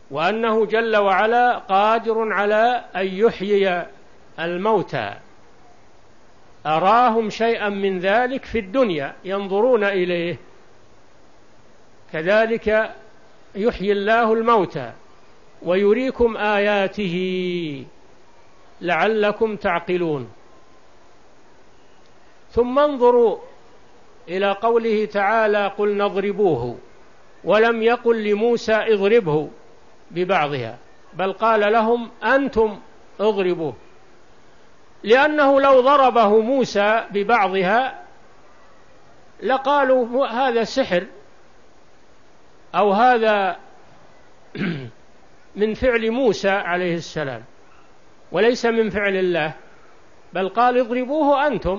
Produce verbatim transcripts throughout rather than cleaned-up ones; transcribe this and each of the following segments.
وأنه جل وعلا قادر على أن يحيي الموتى. أراهم شيئا من ذلك في الدنيا ينظرون إليه، كذلك يحيي الله الموتى ويريكم آياته لعلكم تعقلون. ثم انظروا إلى قوله تعالى قل نضربوه، ولم يقل لموسى اضربه ببعضها، بل قال لهم أنتم اضربوه، لأنه لو ضربه موسى ببعضها لقالوا هذا سحر أو هذا من فعل موسى عليه السلام وليس من فعل الله، بل قال اضربوه أنتم،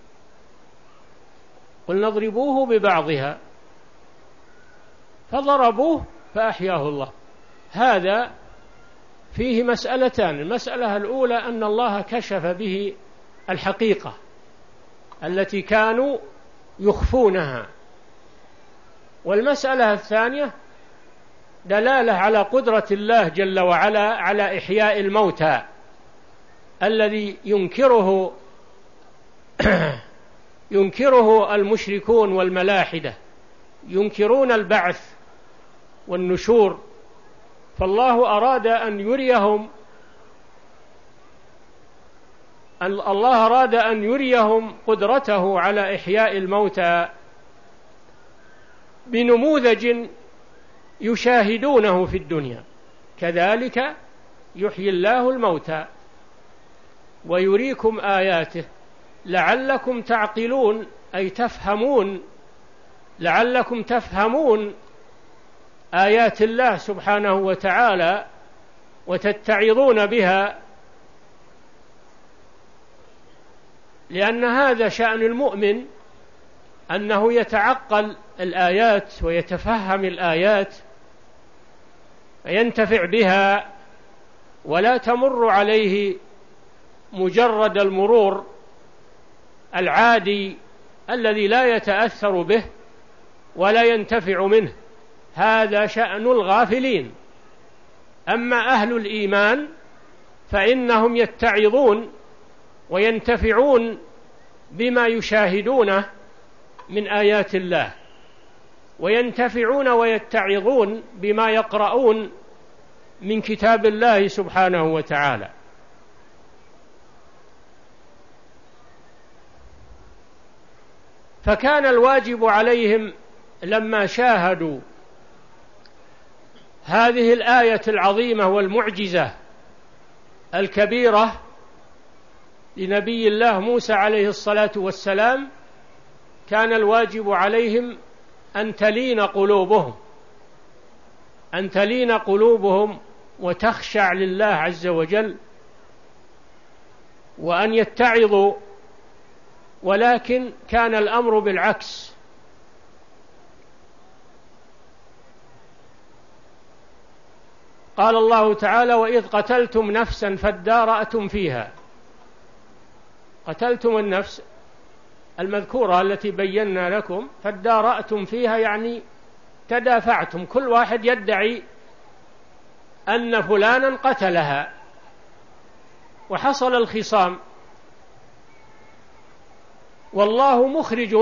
قل نضربوه ببعضها، فضربوه فأحياه الله. هذا فيه مسألتان: المسألة الأولى أن الله كشف به الحقيقة التي كانوا يخفونها، والمسألة الثانية دلالة على قدرة الله جل وعلا على إحياء الموتى الذي ينكره ينكره المشركون والملاحدة، ينكرون البعث والنشور، فالله أراد أن يريهم الله أراد أن يريهم قدرته على إحياء الموتى بنموذج يشاهدونه في الدنيا. كذلك يحيي الله الموتى ويريكم آياته لعلكم تعقلون، أي تفهمون، لعلكم تفهمون آيات الله سبحانه وتعالى وتتعظون بها، لأن هذا شأن المؤمن، أنه يتعقل الآيات ويتفهم الآيات وينتفع بها، ولا تمر عليه مجرد المرور العادي الذي لا يتأثر به ولا ينتفع منه. هذا شأن الغافلين. أما أهل الإيمان فإنهم يتعظون وينتفعون بما يشاهدونه من آيات الله، وينتفعون ويتعظون بما يقرؤون من كتاب الله سبحانه وتعالى. فكان الواجب عليهم لما شاهدوا هذه الآية العظيمة والمعجزة الكبيرة لنبي الله موسى عليه الصلاة والسلام، كان الواجب عليهم أن تلين قلوبهم أن تلين قلوبهم وتخشع لله عز وجل، وأن يتعظوا. ولكن كان الأمر بالعكس، قال الله تعالى وإذ قتلتم نفسا فادارأتم فيها. قتلتم النفس المذكورة التي بينا لكم، فادارأتم فيها يعني تدافعتم، كل واحد يدعي أن فلانا قتلها، وحصل الخصام، والله مخرج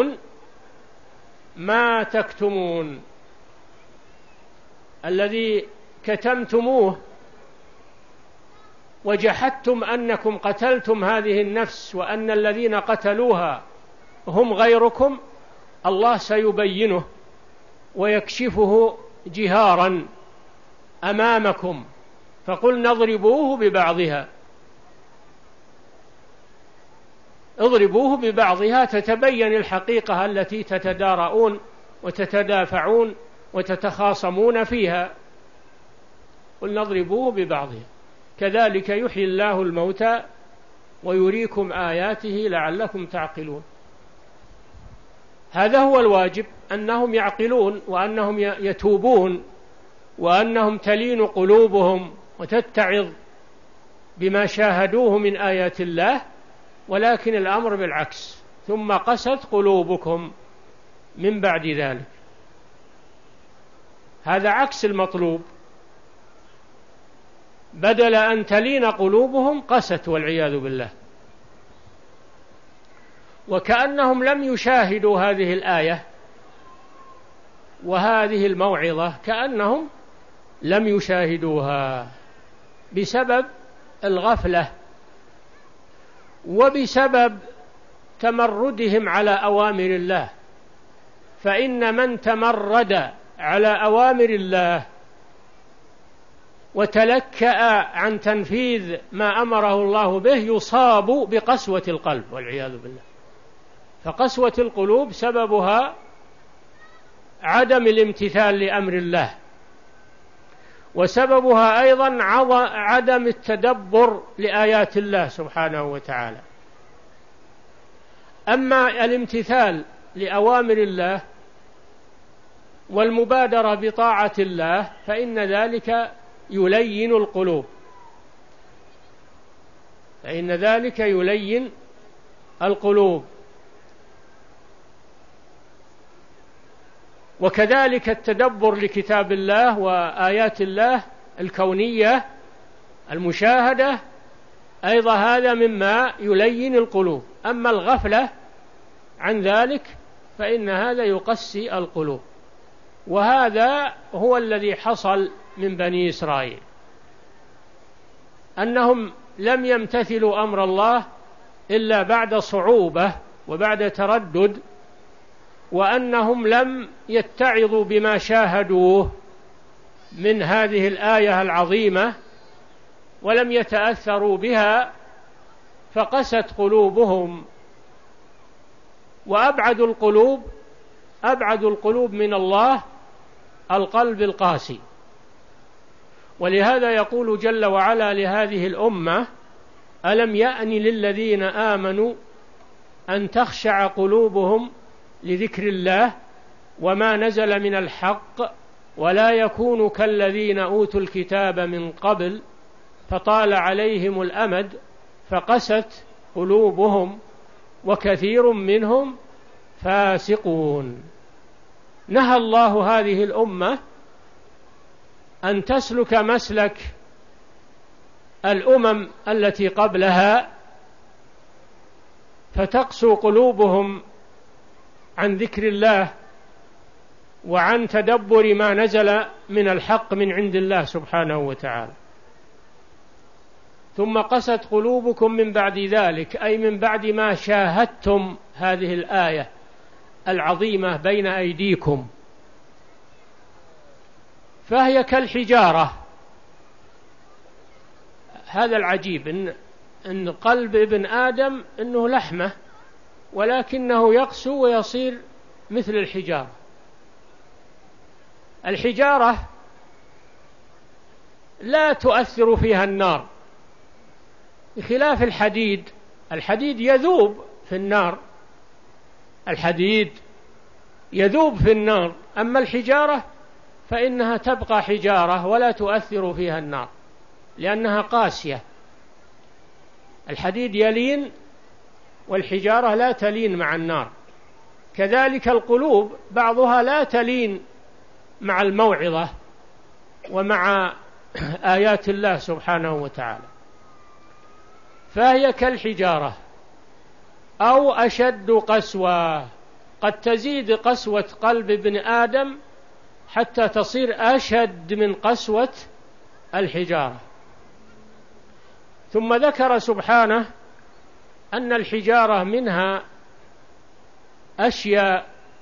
ما تكتمون. الذي كتمتموه وجحدتم أنكم قتلتم هذه النفس وأن الذين قتلوها هم غيركم، الله سيبينه ويكشفه جهارا أمامكم، فقلنا اضربوه ببعضها اضربوه ببعضها تتبين الحقيقة التي تتدارؤون وتتدافعون وتتخاصمون فيها. قلنا اضربوه ببعضها كذلك يحيي الله الموتى ويريكم آياته لعلكم تعقلون. هذا هو الواجب، أنهم يعقلون وأنهم يتوبون وأنهم تلين قلوبهم وتتعظ بما شاهدوه من آيات الله. ولكن الأمر بالعكس، ثم قست قلوبكم من بعد ذلك. هذا عكس المطلوب. بدل أن تلين قلوبهم قست والعياذ بالله. وكأنهم لم يشاهدوا هذه الآية وهذه الموعظة، كأنهم لم يشاهدوها بسبب الغفلة وبسبب تمردهم على أوامر الله. فإن من تمرد على أوامر الله وتلكأ عن تنفيذ ما أمره الله به يصاب بقسوة القلب والعياذ بالله. فقسوة القلوب سببها عدم الامتثال لأمر الله، وسببها أيضا عدم التدبر لآيات الله سبحانه وتعالى. أما الامتثال لأوامر الله والمبادرة بطاعة الله فإن ذلك يلين القلوب، فإن ذلك يلين القلوب. وكذلك التدبر لكتاب الله وآيات الله الكونية المشاهدة أيضا هذا مما يلين القلوب. أما الغفلة عن ذلك فإن هذا يقسي القلوب، وهذا هو الذي حصل من بني إسرائيل، أنهم لم يمتثلوا أمر الله إلا بعد صعوبة وبعد تردد، وأنهم لم يتعظوا بما شاهدوه من هذه الآية العظيمة ولم يتأثروا بها فقست قلوبهم. وأبعد القلوب أبعد القلوب من الله القلب القاسي. ولهذا يقول جل وعلا لهذه الأمة: ألم يأن للذين آمنوا أن تخشع قلوبهم لذكر الله وما نزل من الحق ولا يكونوا كالذين أوتوا الكتاب من قبل فطال عليهم الأمد فقست قلوبهم وكثير منهم فاسقون. نهى الله هذه الأمة أن تسلك مسلك الأمم التي قبلها فتقسو قلوبهم عن ذكر الله وعن تدبر ما نزل من الحق من عند الله سبحانه وتعالى. ثم قست قلوبكم من بعد ذلك، أي من بعد ما شاهدتم هذه الآية العظيمة بين أيديكم، فهي كالحجارة. هذا العجيب إن, إن قلب ابن آدم إنه لحمة ولكنه يقسو ويصير مثل الحجارة. الحجارة لا تؤثر فيها النار بخلاف الحديد. الحديد يذوب في النار، الحديد يذوب في النار، أما الحجارة فإنها تبقى حجارة ولا تؤثر فيها النار لأنها قاسية. الحديد يلين والحجارة لا تلين مع النار. كذلك القلوب بعضها لا تلين مع الموعظة ومع آيات الله سبحانه وتعالى، فهي كالحجارة أو أشد قسوة. قد تزيد قسوة قلب ابن آدم حتى تصير أشد من قسوة الحجارة. ثم ذكر سبحانه أن الحجارة منها أشياء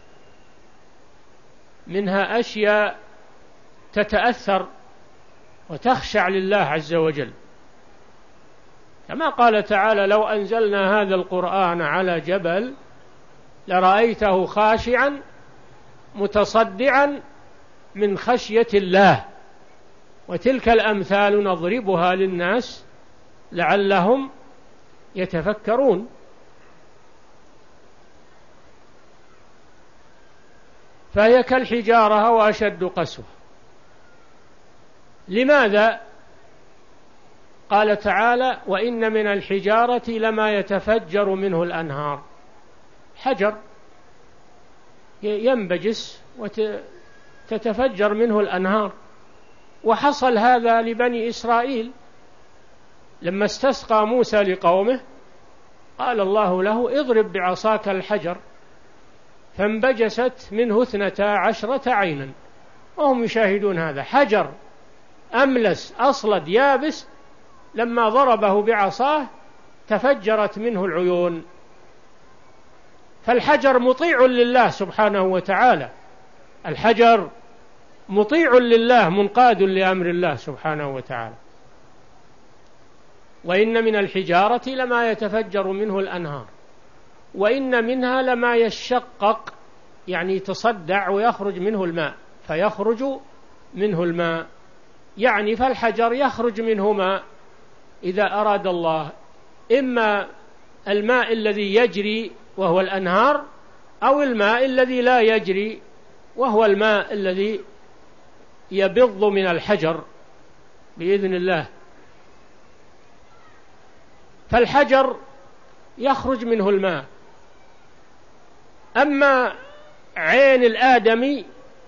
منها أشياء تتأثر وتخشع لله عز وجل، كما قال تعالى: لو أنزلنا هذا القرآن على جبل لرأيته خاشعا متصدعا من خشية الله. وتلك الأمثال نضربها للناس لعلهم يتفكرون. فهي كالحجارة وأشد قسوة. لماذا؟ قال تعالى: وإن من الحجارة لما يتفجر منه الأنهار. حجر ينبجس وتتفجر منه الأنهار، وحصل هذا لبني إسرائيل لما استسقى موسى لقومه، قال الله له اضرب بعصاك الحجر فانبجست منه اثنتا عشرة عينا، وهم يشاهدون هذا، حجر أملس أصلد يابس لما ضربه بعصاه تفجرت منه العيون. فالحجر مطيع لله سبحانه وتعالى، الحجر مطيع لله منقاد لأمر الله سبحانه وتعالى. وإن من الحجارة لما يتفجر منه الأنهار، وإن منها لما يشقق يعني يتصدع ويخرج منه الماء، فيخرج منه الماء يعني فالحجر يخرج منه ماء إذا أراد الله، إما الماء الذي يجري وهو الأنهار، أو الماء الذي لا يجري وهو الماء الذي يبض من الحجر بإذن الله. فالحجر يخرج منه الماء. أما عين الآدمي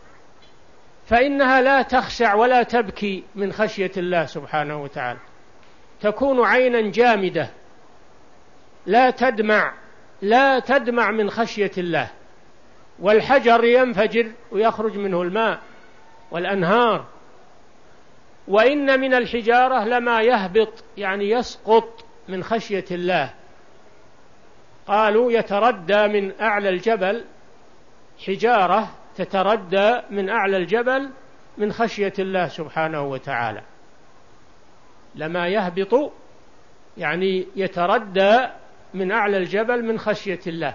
فإنها لا تخشع ولا تبكي من خشية الله سبحانه وتعالى، تكون عينا جامدة لا تدمع لا تدمع من خشية الله. والحجر ينفجر ويخرج منه الماء والأنهار. وإن من الحجارة لما يهبط يعني يسقط من خشية الله، قالوا يتردى من أعلى الجبل، حجارة تتردى من أعلى الجبل من خشية الله سبحانه وتعالى. لما يهبط يعني يتردى من أعلى الجبل من خشية الله.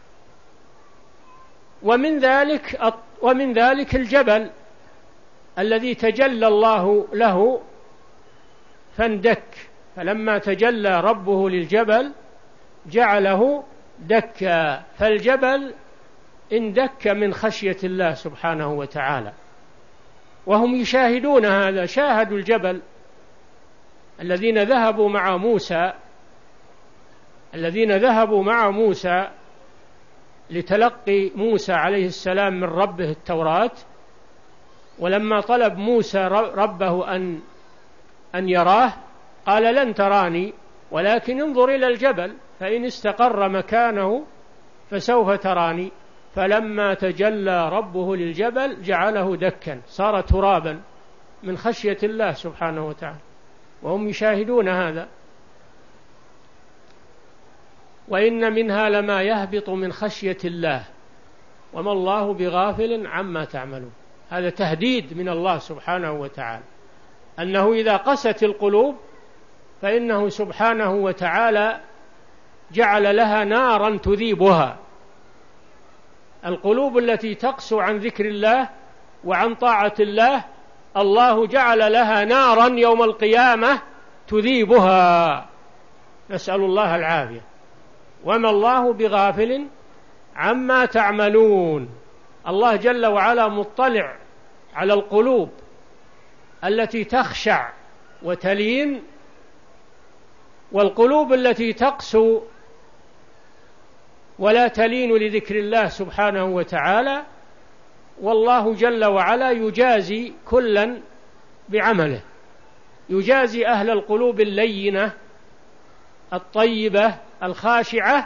ومن ذلك ومن ذلك الجبل الذي تجلى الله له فاندك، فلما تجلى ربه للجبل جعله دكا، فالجبل اندك من خشية الله سبحانه وتعالى. وهم يشاهدون هذا، شاهدوا الجبل الذين ذهبوا مع موسى الذين ذهبوا مع موسى لتلقي موسى عليه السلام من ربه التوراة. ولما طلب موسى ربه أن أن يراه قال لن تراني ولكن انظر إلى الجبل فإن استقر مكانه فسوف تراني. فلما تجلى ربه للجبل جعله دكا، صار ترابا من خشية الله سبحانه وتعالى، وهم يشاهدون هذا. وإن منها لما يهبط من خشية الله وما الله بغافل عما تعملون. هذا تهديد من الله سبحانه وتعالى أنه إذا قست القلوب فإنه سبحانه وتعالى جعل لها نارا تذيبها. القلوب التي تقسو عن ذكر الله وعن طاعة الله الله جعل لها نارا يوم القيامة تذيبها، نسأل الله العافية. وما الله بغافل عما تعملون. الله جل وعلا مطلع على القلوب التي تخشع وتلين، والقلوب التي تقسو ولا تلين لذكر الله سبحانه وتعالى. والله جل وعلا يجازي كلا بعمله، يجازي أهل القلوب اللينة الطيبة الخاشعة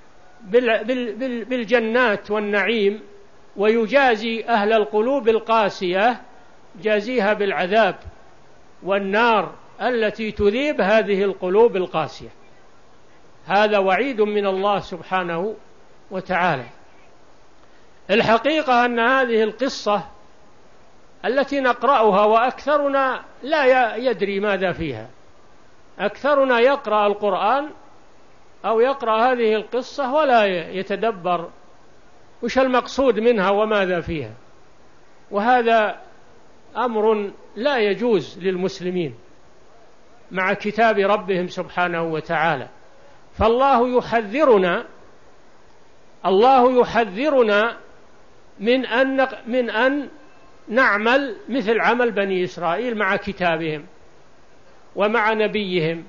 بالجنات والنعيم، ويجازي أهل القلوب القاسية جازيها بالعذاب والنار التي تذيب هذه القلوب القاسية. هذا وعيد من الله سبحانه وتعالى. الحقيقة أن هذه القصة التي نقرأها وأكثرنا لا يدري ماذا فيها، أكثرنا يقرأ القرآن أو يقرأ هذه القصة ولا يتدبر وش المقصود منها وماذا فيها، وهذا أمر لا يجوز للمسلمين مع كتاب ربهم سبحانه وتعالى. فالله يحذرنا الله يحذرنا من أن من أن نعمل مثل عمل بني إسرائيل مع كتابهم ومع نبيهم،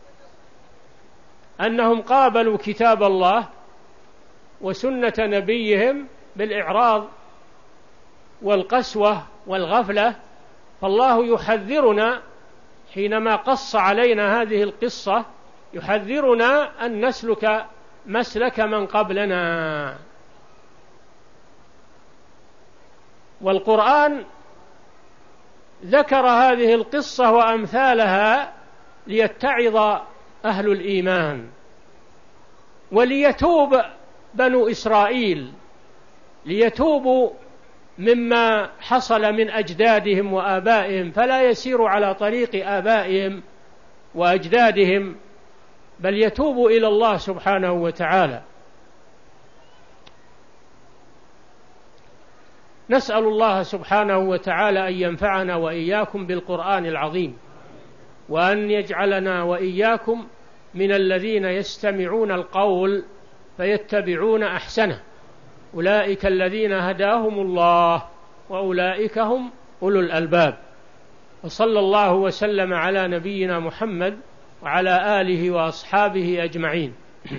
أنهم قابلوا كتاب الله وسنة نبيهم بالإعراض والقسوة والغفلة فالله يحذرنا حينما قص علينا هذه القصة، يحذرنا أن نسلك مسلك من قبلنا. والقرآن ذكر هذه القصة وأمثالها ليتعظ أهل الإيمان، وليتوب بنو إسرائيل، ليتوبوا مما حصل من أجدادهم وآبائهم، فلا يسيروا على طريق آبائهم وأجدادهم، بل يتوبوا إلى الله سبحانه وتعالى. نسأل الله سبحانه وتعالى أن ينفعنا وإياكم بالقرآن العظيم، وأن يجعلنا وإياكم من الذين يستمعون القول فيتبعون أحسنه، أولئك الذين هداهم الله وأولئك هم أولو الألباب. وصلى الله وسلم على نبينا محمد وعلى آله وأصحابه أجمعين.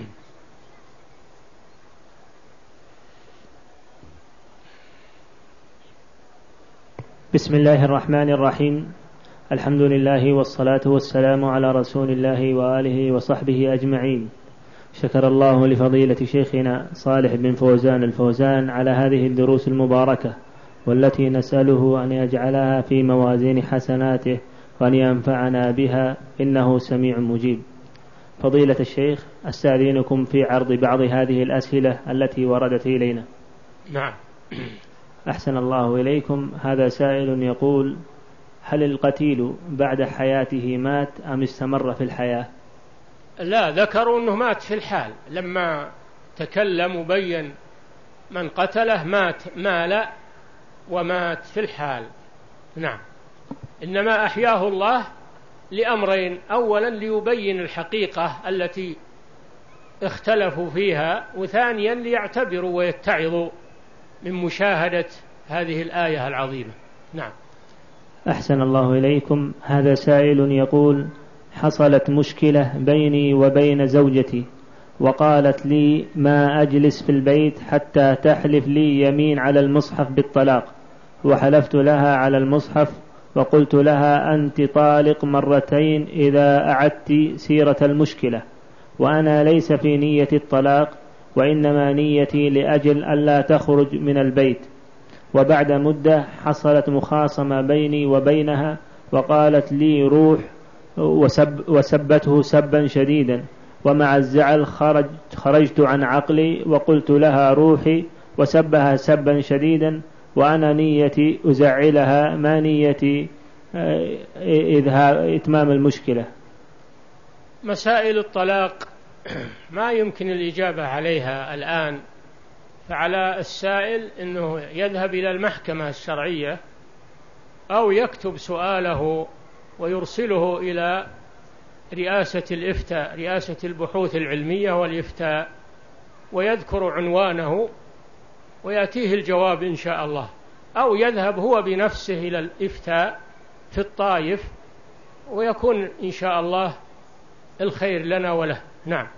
بسم الله الرحمن الرحيم. الحمد لله والصلاة والسلام على رسول الله وآله وصحبه أجمعين. شكر الله لفضيلة شيخنا صالح بن فوزان الفوزان على هذه الدروس المباركة، والتي نسأله أن يجعلها في موازين حسناته وأن ينفعنا بها، إنه سميع مجيب. فضيلة الشيخ، أستأذنكم في عرض بعض هذه الأسئلة التي وردت إلينا. نعم. أحسن الله إليكم. هذا سائل يقول: هل القتيل بعد حياته مات أم استمر في الحياة؟ لا، ذكروا أنه مات في الحال، لما تكلم وبين من قتله مات مال ومات في الحال. نعم. إنما أحياه الله لأمرين: أولا ليبين الحقيقة التي اختلفوا فيها، وثانيا ليعتبروا ويتعظوا من مشاهدة هذه الآية العظيمة. نعم. أحسن الله إليكم. هذا سائل يقول: حصلت مشكلة بيني وبين زوجتي، وقالت لي ما أجلس في البيت حتى تحلف لي يمين على المصحف بالطلاق، وحلفت لها على المصحف وقلت لها أنت طالق مرتين إذا أعدت سيرة المشكلة، وأنا ليس في نية الطلاق، وإنما نيتي لأجل ألا تخرج من البيت. وبعد مدة حصلت مخاصمة بيني وبينها، وقالت لي روح، وسب وسبته سبا شديدا، ومع الزعل خرج خرجت عن عقلي وقلت لها روحي، وسبها سبا شديدا، وأنا نيتي أزعلها ما نيتي إتمام المشكلة. مسائل الطلاق ما يمكن الإجابة عليها الآن، فعلى السائل أنه يذهب إلى المحكمة الشرعية أو يكتب سؤاله ويرسله إلى رئاسة الإفتاء، رئاسة البحوث العلمية والإفتاء، ويذكر عنوانه ويأتيه الجواب إن شاء الله، أو يذهب هو بنفسه إلى الإفتاء في الطائف، ويكون إن شاء الله الخير لنا وله. نعم.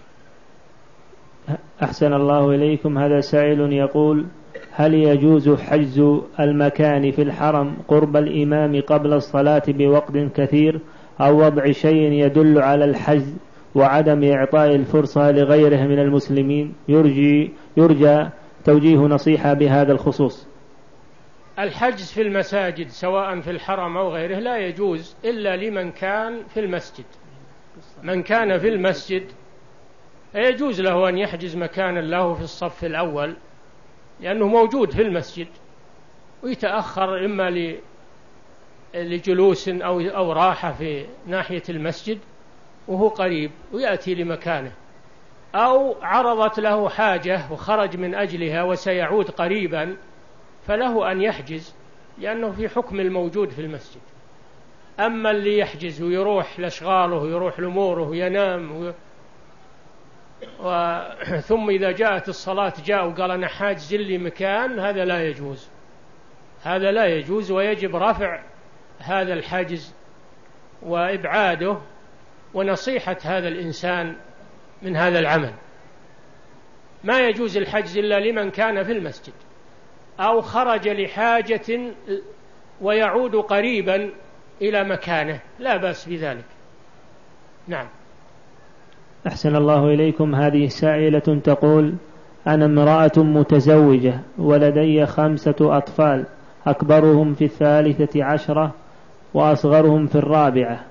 أحسن الله إليكم. هذا سائل يقول: هل يجوز حجز المكان في الحرم قرب الإمام قبل الصلاة بوقت كثير، أو وضع شيء يدل على الحجز وعدم إعطاء الفرصة لغيره من المسلمين؟ يرجي يرجى توجيه نصيحة بهذا الخصوص. الحجز في المساجد سواء في الحرم أو غيره لا يجوز إلا لمن كان في المسجد. من كان في المسجد يجوز له أن يحجز مكانا له في الصف الأول، لأنه موجود في المسجد، ويتأخر إما لجلوس أو أو راحة في ناحية المسجد وهو قريب ويأتي لمكانه، أو عرضت له حاجة وخرج من أجلها وسيعود قريبا، فله أن يحجز لأنه في حكم الموجود في المسجد. أما اللي يحجز ويروح لأشغاله ويروح لأموره وينام و... و... ثم إذا جاءت الصلاة جاء وقال أنا حاجز لي مكان، هذا لا يجوز، هذا لا يجوز، ويجب رفع هذا الحاجز وإبعاده ونصيحة هذا الإنسان من هذا العمل. ما يجوز الحجز إلا لمن كان في المسجد أو خرج لحاجة ويعود قريبا إلى مكانه، لا بأس بذلك. نعم. أحسن الله إليكم. هذه سائلة تقول: أنا امرأة متزوجة ولدي خمسة أطفال، أكبرهم في الثالثة عشرة وأصغرهم في الرابعة.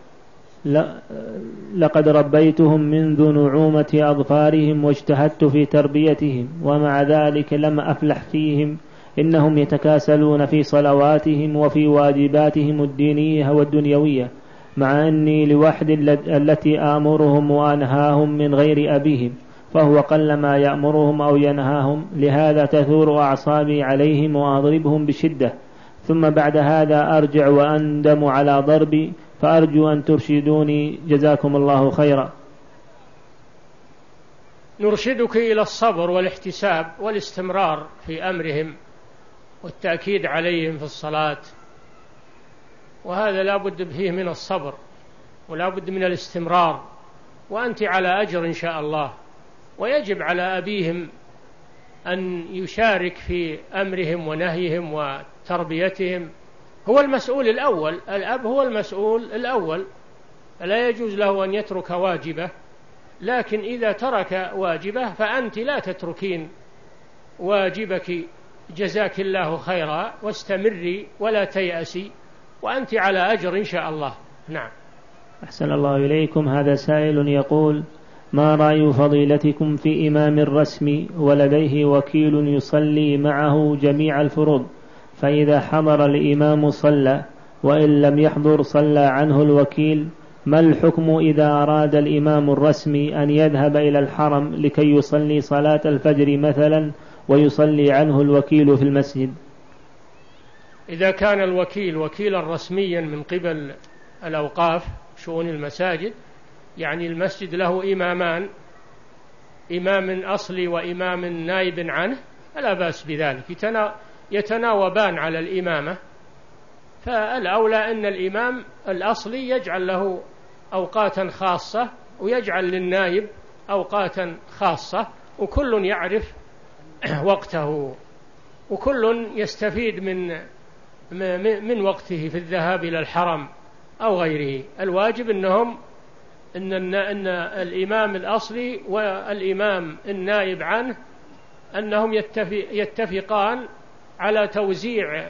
لقد ربيتهم منذ نعومة أظفارهم واجتهدت في تربيتهم، ومع ذلك لم أفلح فيهم. إنهم يتكاسلون في صلواتهم وفي واجباتهم الدينية والدنيوية، مع أني لوحدي التي آمرهم وأنهاهم من غير أبيهم، فهو قلما يأمرهم أو ينهاهم. لهذا تثور أعصابي عليهم وأضربهم بشدة، ثم بعد هذا أرجع وأندم على ضربي، فأرجو أن ترشدوني جزاكم الله خيرا. نرشدك إلى الصبر والاحتساب والاستمرار في أمرهم والتأكيد عليهم في الصلاة، وهذا لا بد فيه من الصبر ولا بد من الاستمرار، وأنت على أجر إن شاء الله. ويجب على أبيهم أن يشارك في أمرهم ونهيهم وتربيتهم، هو المسؤول الأول، الأب هو المسؤول الأول، لا يجوز له أن يترك واجبه، لكن إذا ترك واجبه فأنت لا تتركين واجبك، جزاك الله خيرا، واستمري ولا تيأسي، وأنت على أجر إن شاء الله. نعم. أحسن الله إليكم. هذا سائل يقول: ما رأي فضيلتكم في إمام الرسم ولديه وكيل يصلي معه جميع الفروض، فإذا حضر الإمام صلى، وإن لم يحضر صلى عنه الوكيل؟ ما الحكم إذا أراد الإمام الرسمي أن يذهب إلى الحرم لكي يصلي صلاة الفجر مثلا ويصلي عنه الوكيل في المسجد؟ إذا كان الوكيل وكيلا رسميا من قبل الأوقاف شؤون المساجد، يعني المسجد له إمامان، إمام أصلي وإمام نائب عنه، فلا بأس بذلك، يتناوبان على الإمامة. فالأولى أن الإمام الأصلي يجعل له أوقاتا خاصة ويجعل للنائب أوقاتا خاصة، وكل يعرف وقته وكل يستفيد من من وقته في الذهاب إلى الحرم أو غيره. الواجب أنهم أن أن الإمام الأصلي والإمام النائب عنه أنهم يتفقان على توزيع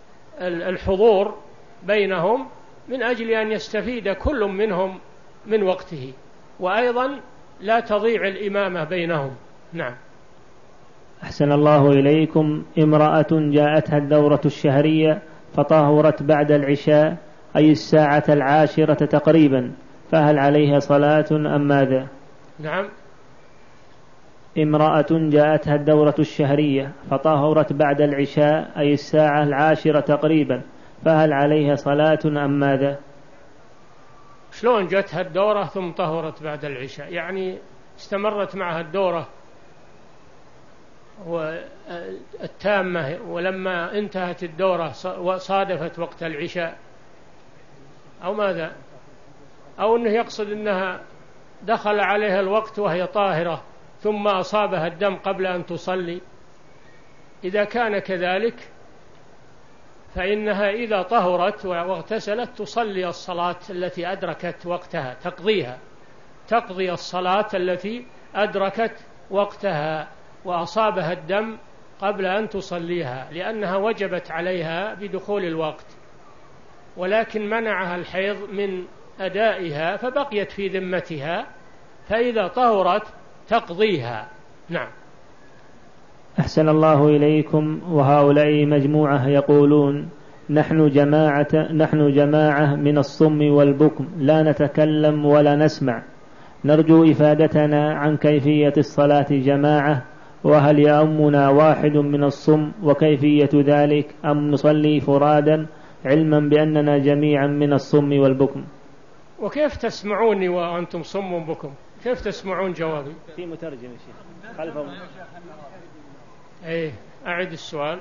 الحضور بينهم من أجل أن يستفيد كل منهم من وقته، وأيضا لا تضيع الإمامة بينهم. نعم. أحسن الله إليكم. امرأة جاءتها الدورة الشهرية فطهرت بعد العشاء، أي الساعة العاشرة تقريبا، فهل عليها صلاة أم ماذا؟ نعم. امرأة جاءتها الدورة الشهرية فطهرت بعد العشاء، أي الساعة العاشرة تقريبا، فهل عليها صلاة أم ماذا؟ شلون جاءتها الدورة ثم طهرت بعد العشاء؟ يعني استمرت معها الدورة والتامة، ولما انتهت الدورة وصادفت وقت العشاء، أو ماذا؟ أو أنه يقصد أنها دخل عليها الوقت وهي طاهرة ثم أصابها الدم قبل أن تصلي. إذا كان كذلك فإنها إذا طهرت واغتسلت تصلي الصلاة التي أدركت وقتها، تقضيها، تقضي الصلاة التي أدركت وقتها وأصابها الدم قبل أن تصليها، لأنها وجبت عليها بدخول الوقت، ولكن منعها الحيض من أدائها فبقيت في ذمتها، فإذا طهرت تقضيها. نعم. أحسن الله إليكم. وهؤلاء مجموعة يقولون: نحن جماعة, نحن جماعة من الصم والبكم، لا نتكلم ولا نسمع، نرجو إفادتنا عن كيفية الصلاة جماعة، وهل يأمنا واحد من الصم وكيفية ذلك، أم نصلي فرادا، علما بأننا جميعا من الصم والبكم؟ وكيف تسمعوني وأنتم صم بكم؟ كيف تسمعون جوابي؟ في مترجم يا شيخ خلفهم. ايه، أعد السؤال.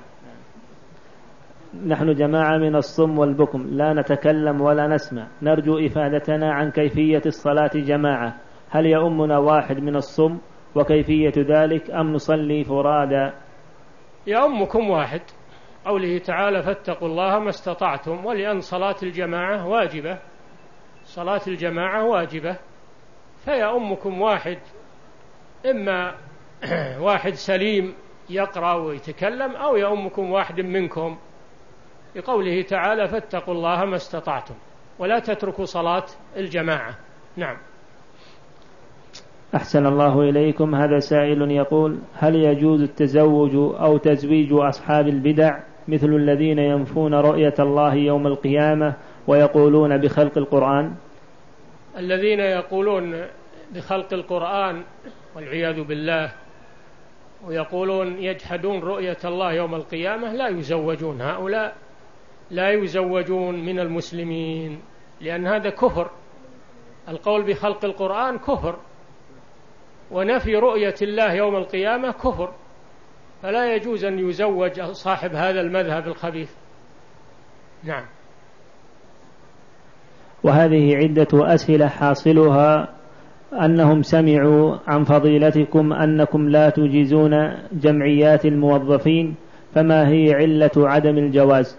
نحن جماعة من الصم والبكم، لا نتكلم ولا نسمع، نرجو إفادتنا عن كيفية الصلاة جماعة، هل يأمنا واحد من الصم وكيفية ذلك، أم نصلي فرادا؟ يأمكم واحد قوله تعالى فاتقوا الله ما استطعتم، ولأن صلاة الجماعة واجبة، صلاة الجماعة واجبة، فيأمكم واحد، إما واحد سليم يقرأ ويتكلم، أو يأمكم واحد منكم، بقوله تعالى فاتقوا الله ما استطعتم، ولا تتركوا صلاة الجماعة. نعم. أحسن الله إليكم. هذا سائل يقول: هل يجوز التزوج أو تزويج أصحاب البدع مثل الذين ينفون رؤية الله يوم القيامة ويقولون بخلق القرآن؟ الذين يقولون بخلق القرآن والعياذ بالله، ويقولون يجحدون رؤية الله يوم القيامة، لا يزوجون، هؤلاء لا يزوجون من المسلمين، لأن هذا كفر. القول بخلق القرآن كفر، ونفي رؤية الله يوم القيامة كفر، فلا يجوز أن يزوج صاحب هذا المذهب الخبيث. نعم. وهذه عدة أسئلة حاصلها أنهم سمعوا عن فضيلتكم أنكم لا تجيزون جمعيات الموظفين، فما هي علة عدم الجواز؟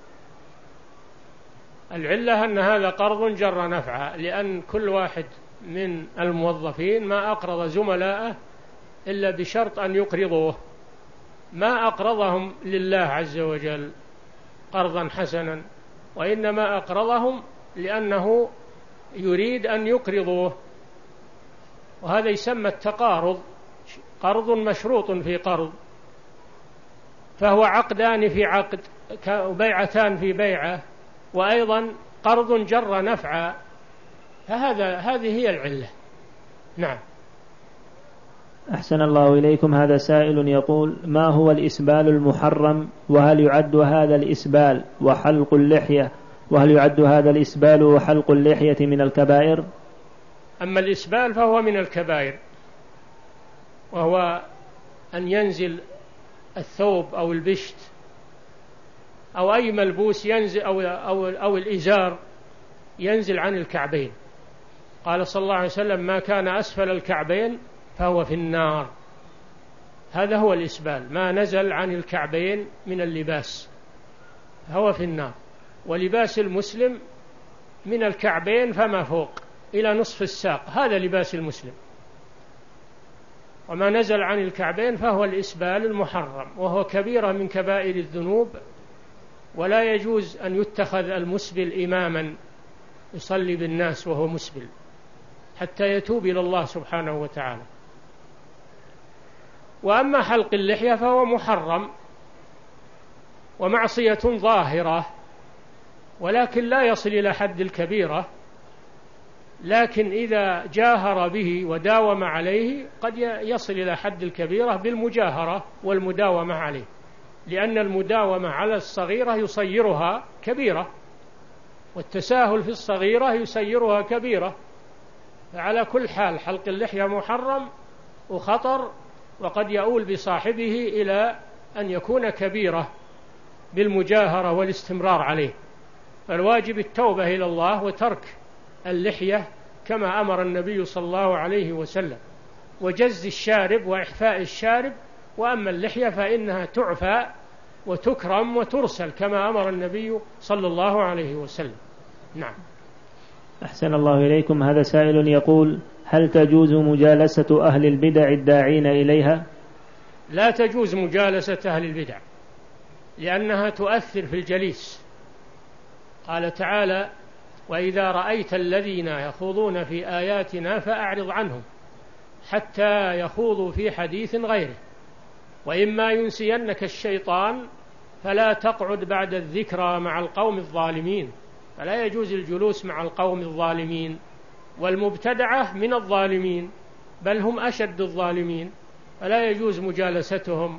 العلة أن هذا قرض جر نفعا، لأن كل واحد من الموظفين ما أقرض زملاءه إلا بشرط أن يقرضوه، ما أقرضهم لله عز وجل قرضا حسنا، وإنما أقرضهم لأنه يريد أن يقرضوه، وهذا يسمى التقارض، قرض مشروط في قرض، فهو عقدان في عقد، وبيعتان في بيعة، وأيضا قرض جر نفعا، فهذا هذه هي العلة. نعم. أحسن الله إليكم. هذا سائل يقول: ما هو الإسبال المحرم، وهل يعد هذا الإسبال وحلق اللحية وهل يعد هذا الإسبال وحلق اللحية من الكبائر؟ أما الإسبال فهو من الكبائر، وهو أن ينزل الثوب أو البشت أو أي ملبوس ينزل أو, أو, أو الإزار ينزل عن الكعبين. قال صلى الله عليه وسلم: ما كان أسفل الكعبين فهو في النار. هذا هو الإسبال، ما نزل عن الكعبين من اللباس هو في النار. ولباس المسلم من الكعبين فما فوق إلى نصف الساق، هذا لباس المسلم. وما نزل عن الكعبين فهو الإسبال المحرم، وهو كبيرة من كبائر الذنوب، ولا يجوز أن يتخذ المسبل إماما يصلي بالناس وهو مسبل حتى يتوب إلى الله سبحانه وتعالى. وأما حلق اللحية فهو محرم ومعصية ظاهرة، ولكن لا يصل إلى حد الكبيرة، لكن إذا جاهر به وداوم عليه قد يصل إلى حد الكبيرة بالمجاهرة والمداومة عليه، لأن المداومة على الصغيرة يصيرها كبيرة، والتساهل في الصغيرة يسيرها كبيرة. فعلى كل حال حلق اللحية محرم وخطر، وقد يؤول بصاحبه إلى أن يكون كبيرة بالمجاهرة والاستمرار عليه. فالواجب التوبة إلى الله وترك اللحية كما أمر النبي صلى الله عليه وسلم، وجز الشارب وإحفاء الشارب. وأما اللحية فإنها تعفى وتكرم وترسل كما أمر النبي صلى الله عليه وسلم. نعم. أحسن الله إليكم. هذا سائل يقول: هل تجوز مجالسة أهل البدع الداعين إليها؟ لا تجوز مجالسة أهل البدع، لأنها تؤثر في الجليس. قال تعالى: وإذا رأيت الذين يخوضون في آياتنا فأعرض عنهم حتى يخوضوا في حديث غيره، وإما ينسينك الشيطان فلا تقعد بعد الذكرى مع القوم الظالمين. فلا يجوز الجلوس مع القوم الظالمين، والمبتدعة من الظالمين، بل هم أشد الظالمين، فلا يجوز مجالستهم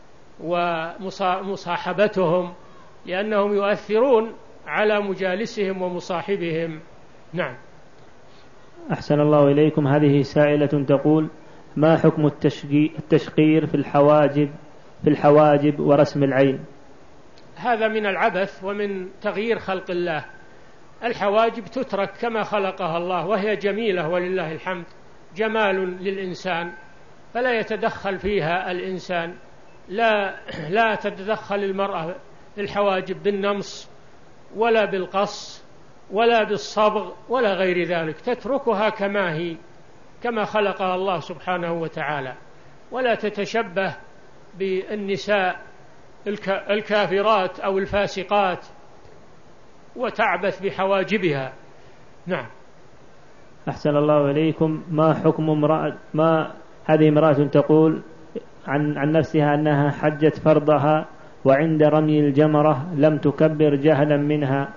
ومصاحبتهم، لأنهم يؤثرون على مجالسهم ومصاحبهم. نعم. أحسن الله إليكم. هذه سائلة تقول: ما حكم التشقير في الحواجب في الحواجب ورسم العين؟ هذا من العبث ومن تغيير خلق الله. الحواجب تترك كما خلقها الله، وهي جميلة ولله الحمد، جمال للإنسان، فلا يتدخل فيها الإنسان، لا لا تتدخل المرأة الحواجب بالنمص ولا بالقص ولا بالصبغ ولا غير ذلك، تتركها كما هي كما خلقها الله سبحانه وتعالى، ولا تتشبه بالنساء الكافرات أو الفاسقات وتعبث بحواجبها. نعم. أحسن الله إليكم. ما حكم امرأة ما هذه امرأة تقول عن عن نفسها أنها حجت فرضها وعند رمي الجمرة لم تكبر جهلا منها.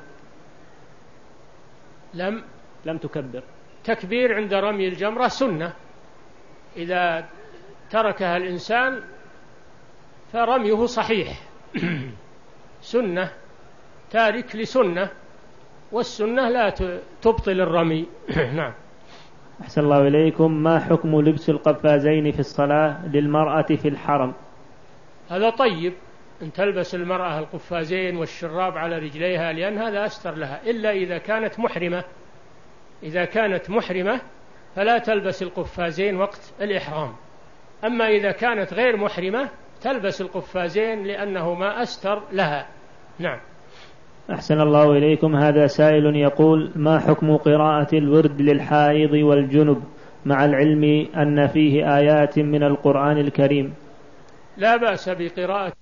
لم لم تكبر. تكبير عند رمي الجمرة سنة، إذا تركها الإنسان فرميه صحيح. سنة، تارك لسنة، والسنة لا تبطل الرمي. نعم. أحسن الله إليكم. ما حكم لبس القفازين في الصلاة للمرأة في الحرم؟ هذا طيب أن تلبس المرأة القفازين والشراب على رجليها، لأن هذا أستر لها، إلا إذا كانت محرمة. إذا كانت محرمة فلا تلبس القفازين وقت الإحرام، أما إذا كانت غير محرمة تلبس القفازين لأنه ما أستر لها. نعم. أحسن الله إليكم. هذا سائل يقول: ما حكم قراءة الورد للحائض والجنب مع العلم أن فيه آيات من القرآن الكريم؟ لا بأس بقراءة